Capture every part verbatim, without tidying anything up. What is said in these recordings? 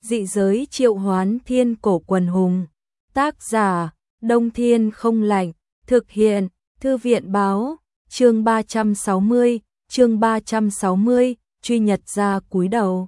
Dị giới triệu hoán thiên cổ quần hùng. Tác giả, Đông Thiên không lạnh. Thực hiện, Thư viện báo. Chương ba trăm sáu mươi, chương ba trăm sáu mươi, truy nhật ra cúi đầu.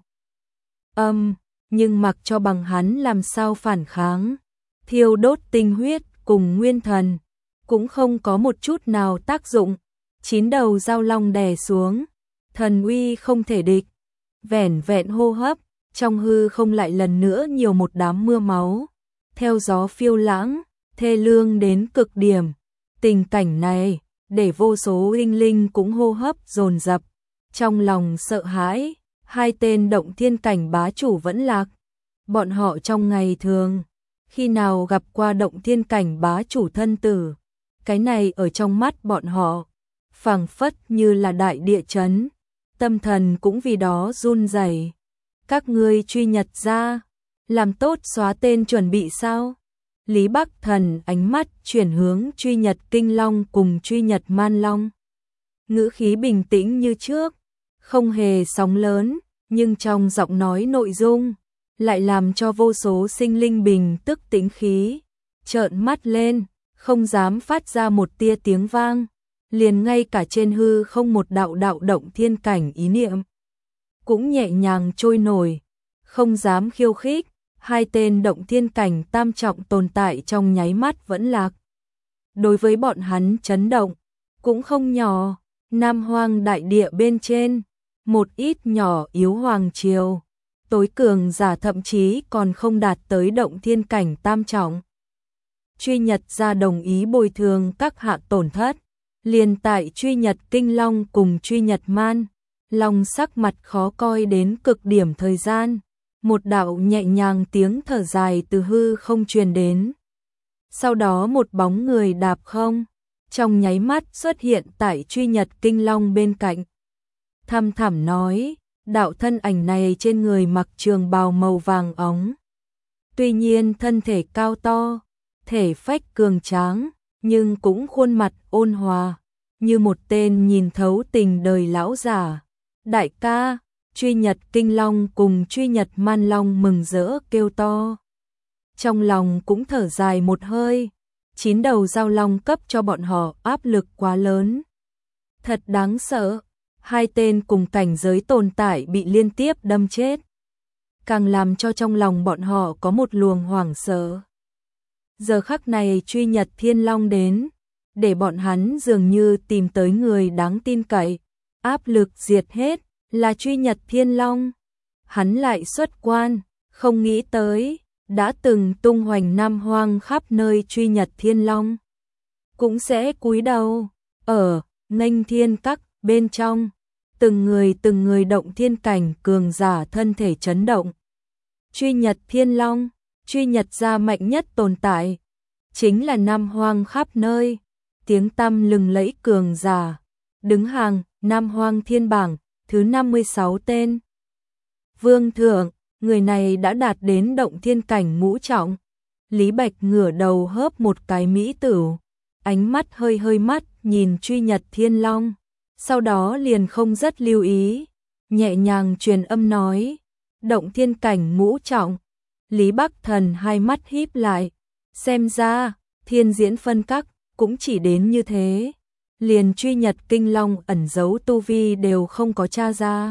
Âm, nhưng mặc cho bằng hắn làm sao phản kháng. Thiêu đốt tinh huyết cùng nguyên thần, cũng không có một chút nào tác dụng. Chín đầu dao long đè xuống, thần uy không thể địch. Vẻn vẹn hô hấp, trong hư không lại lần nữa nhiều một đám mưa máu. Theo gió phiêu lãng, thê lương đến cực điểm. Tình cảnh này, để vô số linh linh cũng hô hấp dồn dập. Trong lòng sợ hãi, hai tên động thiên cảnh bá chủ vẫn lạc. Bọn họ trong ngày thường, khi nào gặp qua động thiên cảnh bá chủ thân tử, cái này ở trong mắt bọn họ, phảng phất như là đại địa chấn, tâm thần cũng vì đó run rẩy. Các ngươi truy nhật ra, làm tốt xóa tên chuẩn bị sao? Lý Bắc Thần ánh mắt chuyển hướng truy nhật kinh long cùng truy nhật man long. Ngữ khí bình tĩnh như trước, không hề sóng lớn, nhưng trong giọng nói nội dung lại làm cho vô số sinh linh bình tức tĩnh khí, trợn mắt lên, không dám phát ra một tia tiếng vang, liền ngay cả trên hư không một đạo đạo động thiên cảnh ý niệm cũng nhẹ nhàng trôi nổi, không dám khiêu khích. Hai tên động thiên cảnh tam trọng tồn tại trong nháy mắt vẫn lạc. Đối với bọn hắn chấn động cũng không nhỏ. Nam Hoang đại địa bên trên, một ít nhỏ yếu hoàng triều, tối cường giả thậm chí còn không đạt tới động thiên cảnh tam trọng. Truy nhật ra đồng ý bồi thường các hạ tổn thất, liền tại truy nhật kinh long cùng truy nhật man long sắc mặt khó coi đến cực điểm thời gian. Một đạo nhẹ nhàng tiếng thở dài từ hư không truyền đến. Sau đó một bóng người đạp không, trong nháy mắt xuất hiện tại truy nhật kinh long bên cạnh. Thăm thẳm nói, đạo thân ảnh này trên người mặc trường bào màu vàng óng. Tuy nhiên thân thể cao to, thể phách cường tráng, nhưng cũng khuôn mặt ôn hòa, như một tên nhìn thấu tình đời lão giả. Đại ca, truy nhật kinh long cùng truy nhật man long mừng rỡ kêu to. Trong lòng cũng thở dài một hơi, chín đầu dao long cấp cho bọn họ áp lực quá lớn. Thật đáng sợ, hai tên cùng cảnh giới tồn tại bị liên tiếp đâm chết. Càng làm cho trong lòng bọn họ có một luồng hoảng sợ. Giờ khắc này truy nhật thiên long đến, để bọn hắn dường như tìm tới người đáng tin cậy, áp lực diệt hết. Là truy nhật thiên long, hắn lại xuất quan, không nghĩ tới, đã từng tung hoành Nam Hoang khắp nơi truy nhật thiên long, cũng sẽ cúi đầu, ở, nghênh thiên các, bên trong, từng người từng người động thiên cảnh cường giả thân thể chấn động. Truy nhật thiên long, truy nhật gia mạnh nhất tồn tại, chính là Nam Hoang khắp nơi, tiếng tăm lừng lẫy cường giả, đứng hàng, Nam Hoang thiên bảng. Thứ năm mươi sáu tên. Vương thượng, người này đã đạt đến động thiên cảnh ngũ trọng. Lý Bạch ngửa đầu hớp một cái mỹ tửu, ánh mắt hơi hơi mắt nhìn truy nhật thiên long, sau đó liền không rất lưu ý, nhẹ nhàng truyền âm nói, động thiên cảnh ngũ trọng. Lý Bắc Thần hai mắt híp lại, xem ra, thiên diễn phân các cũng chỉ đến như thế. Liền truy nhật kinh long ẩn giấu tu vi đều không có tra ra.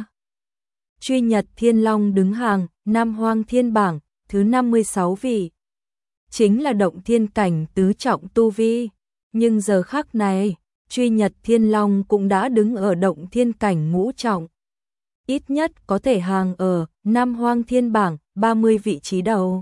Truy nhật thiên long đứng hàng, Nam Hoang thiên bảng, thứ năm mươi sáu vị. Chính là động thiên cảnh tứ trọng tu vi. Nhưng giờ khắc này, truy nhật thiên long cũng đã đứng ở động thiên cảnh ngũ trọng. Ít nhất có thể hàng ở Nam Hoang thiên bảng, ba mươi vị trí đầu.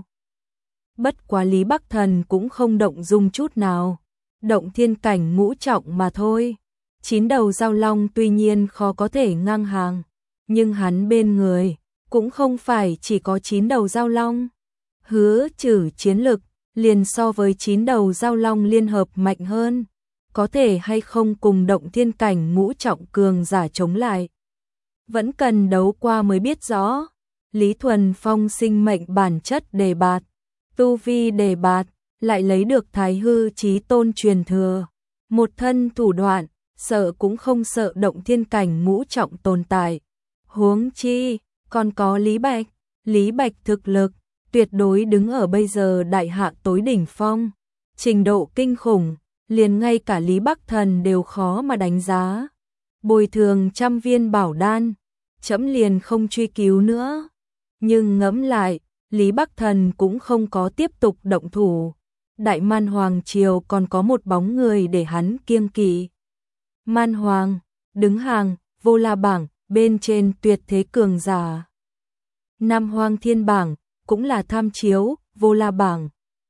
Bất quá Lý Bắc Thần cũng không động dung chút nào. Động thiên cảnh ngũ trọng mà thôi. Chín đầu dao long tuy nhiên khó có thể ngang hàng, nhưng hắn bên người cũng không phải chỉ có chín đầu dao long. Hứa trừ chiến lực liền so với chín đầu dao long liên hợp mạnh hơn, có thể hay không cùng động thiên cảnh ngũ trọng cường giả chống lại, vẫn cần đấu qua mới biết rõ. Lý Thuần Phong sinh mệnh bản chất đề bạt, tu vi đề bạt, lại lấy được Thái Hư Chí Tôn truyền thừa, một thân thủ đoạn, sợ cũng không sợ động thiên cảnh ngũ trọng tồn tại. Huống chi, còn có Lý Bạch, Lý Bạch thực lực tuyệt đối đứng ở bây giờ đại hạ tối đỉnh phong, trình độ kinh khủng, liền ngay cả Lý Bắc Thần đều khó mà đánh giá. Bồi thường trăm viên bảo đan, trẫm liền không truy cứu nữa. Nhưng ngẫm lại, Lý Bắc Thần cũng không có tiếp tục động thủ. Đại Man Hoàng Triều còn có một bóng người để hắn kiêng kỵ. Man Hoàng, đứng hàng, vô la bảng, bên trên tuyệt thế cường giả. Nam Hoang Thiên bảng, cũng là tham chiếu, vô la bảng.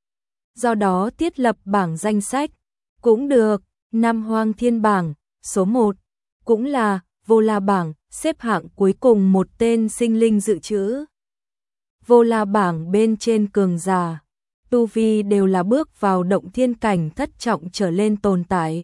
Do đó thiết lập bảng danh sách, cũng được, Nam Hoang Thiên bảng, số một, cũng là, vô la bảng, xếp hạng cuối cùng một tên sinh linh dự trữ. Vô la bảng bên trên cường giả, tu vi đều là bước vào động thiên cảnh thất trọng trở lên tồn tại.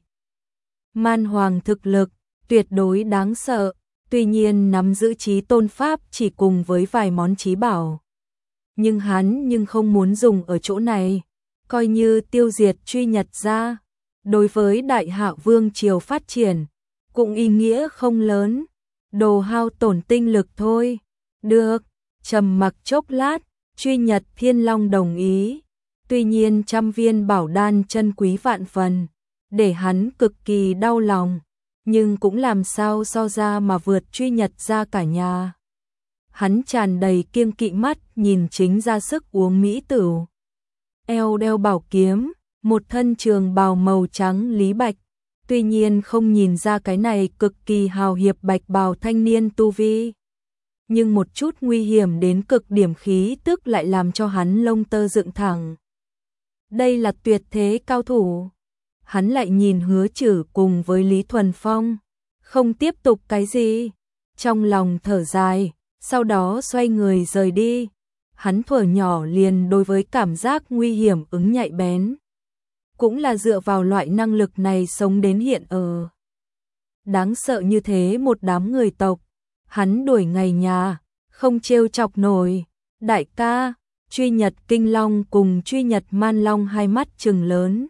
Man Hoàng thực lực, tuyệt đối đáng sợ, tuy nhiên nắm giữ trí tôn pháp chỉ cùng với vài món trí bảo. Nhưng hắn nhưng không muốn dùng ở chỗ này, coi như tiêu diệt truy nhật ra. Đối với đại hạ vương triều phát triển, cũng ý nghĩa không lớn, đồ hao tổn tinh lực thôi. Được, trầm mặc chốc lát, truy nhật thiên long đồng ý. Tuy nhiên trăm viên bảo đan chân quý vạn phần, để hắn cực kỳ đau lòng, nhưng cũng làm sao so ra mà vượt truy nhật ra cả nhà. Hắn tràn đầy kiêng kỵ mắt nhìn chính ra sức uống mỹ tửu. Eo đeo bảo kiếm, một thân trường bào màu trắng Lý Bạch, tuy nhiên không nhìn ra cái này cực kỳ hào hiệp bạch bào thanh niên tu vi. Nhưng một chút nguy hiểm đến cực điểm khí tức lại làm cho hắn lông tơ dựng thẳng. Đây là tuyệt thế cao thủ. Hắn lại nhìn Hứa Trử cùng với Lý Thuần Phong, không tiếp tục cái gì, trong lòng thở dài, sau đó xoay người rời đi. Hắn thuở nhỏ liền đối với cảm giác nguy hiểm ứng nhạy bén, cũng là dựa vào loại năng lực này sống đến hiện ở. Đáng sợ như thế một đám người tộc, hắn đuổi ngày nhà, không trêu chọc nổi. Đại ca, truy nhật kinh long cùng truy nhật man long hai mắt trừng lớn,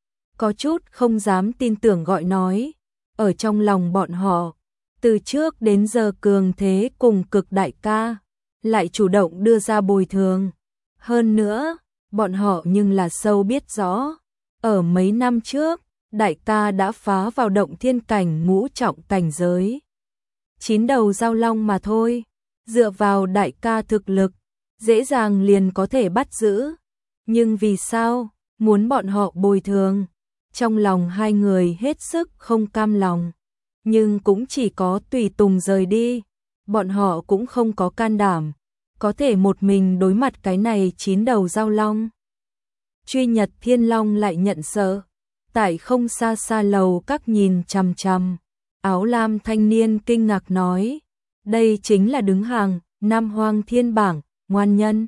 có chút không dám tin tưởng gọi nói. Ở trong lòng bọn họ, từ trước đến giờ cường thế cùng cực đại ca, lại chủ động đưa ra bồi thường. Hơn nữa, bọn họ nhưng là sâu biết rõ, ở mấy năm trước, đại ca đã phá vào động thiên cảnh ngũ trọng cảnh giới. Chín đầu giao long mà thôi, dựa vào đại ca thực lực, dễ dàng liền có thể bắt giữ. Nhưng vì sao, muốn bọn họ bồi thường? Trong lòng hai người hết sức không cam lòng, nhưng cũng chỉ có tùy tùng rời đi. Bọn họ cũng không có can đảm, có thể một mình đối mặt cái này chín đầu giao long. Truy nhật thiên long lại nhận sợ, tại không xa xa lầu các nhìn chằm chằm. Áo lam thanh niên kinh ngạc nói, đây chính là đứng hàng Nam Hoang Thiên bảng, ngoan nhân.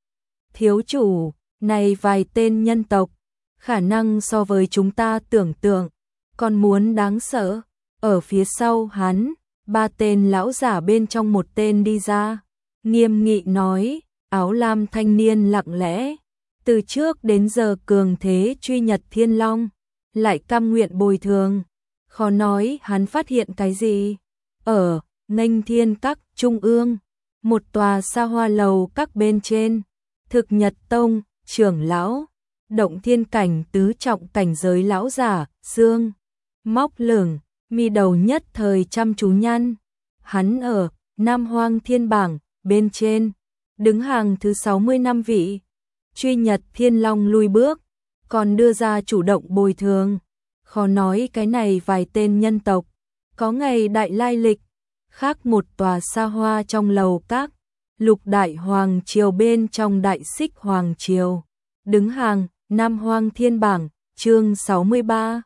Thiếu chủ, này vài tên nhân tộc, khả năng so với chúng ta tưởng tượng, còn muốn đáng sợ. Ở phía sau hắn, ba tên lão giả bên trong một tên đi ra, nghiêm nghị nói. Áo lam thanh niên lặng lẽ, từ trước đến giờ cường thế truy nhật thiên long, lại cam nguyện bồi thường. Khó nói hắn phát hiện cái gì. Ở Nghênh Thiên Các trung ương, một tòa xa hoa lầu các bên trên, Thực Nhật Tông trưởng lão, động thiên cảnh tứ trọng cảnh giới lão giả, xương móc lửng, mi đầu nhất thời chăm chú nhăn. Hắn ở Nam Hoang Thiên bảng bên trên, đứng hàng thứ sáu mươi năm vị. Truy nhật thiên long lui bước, còn đưa ra chủ động bồi thường. Khó nói cái này vài tên nhân tộc, có ngày đại lai lịch. Khác một tòa xa hoa trong lầu các, Lục Đại Hoàng Triều bên trong Đại Xích Hoàng Triều, đứng hàng Nam Hoang Thiên bảng, chương sáu mươi ba.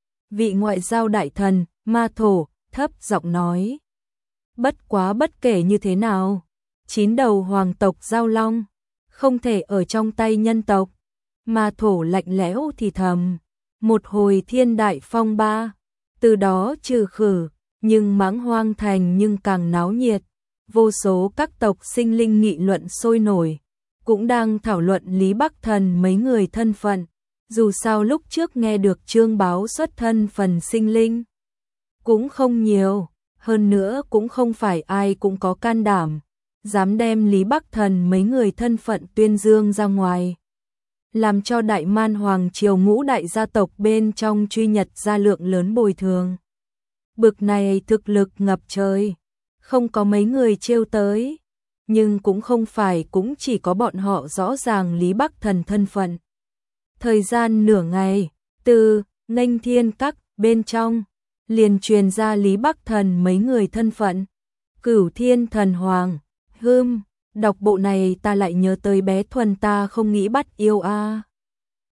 Vị ngoại giao đại thần, Ma Thổ, thấp giọng nói. Bất quá bất kể như thế nào, chín đầu hoàng tộc giao long, không thể ở trong tay nhân tộc. Ma Thổ lạnh lẽo thì thầm. Một hồi thiên đại phong ba, từ đó trừ khử, nhưng Mãng Hoang Thành nhưng càng náo nhiệt. Vô số các tộc sinh linh nghị luận sôi nổi, cũng đang thảo luận Lý Bắc Thần mấy người thân phận. Dù sao lúc trước nghe được chương báo xuất thân phần sinh linh, cũng không nhiều, hơn nữa cũng không phải ai cũng có can đảm. dám đem Lý Bắc Thần mấy người thân phận tuyên dương ra ngoài, làm cho Đại Man Hoàng triều ngũ đại gia tộc bên trong truy nhật ra lượng lớn bồi thường. Bực này thực lực ngập trời, không có mấy người trêu tới, nhưng cũng không phải cũng chỉ có bọn họ rõ ràng Lý Bắc Thần thân phận. Thời gian nửa ngày, từ Nghênh Thiên Các bên trong liền truyền ra Lý Bắc Thần mấy người thân phận. Cửu Thiên Thần Hoàng, hưm, đọc bộ này ta lại nhớ tới bé Thuần ta không nghĩ bắt yêu a.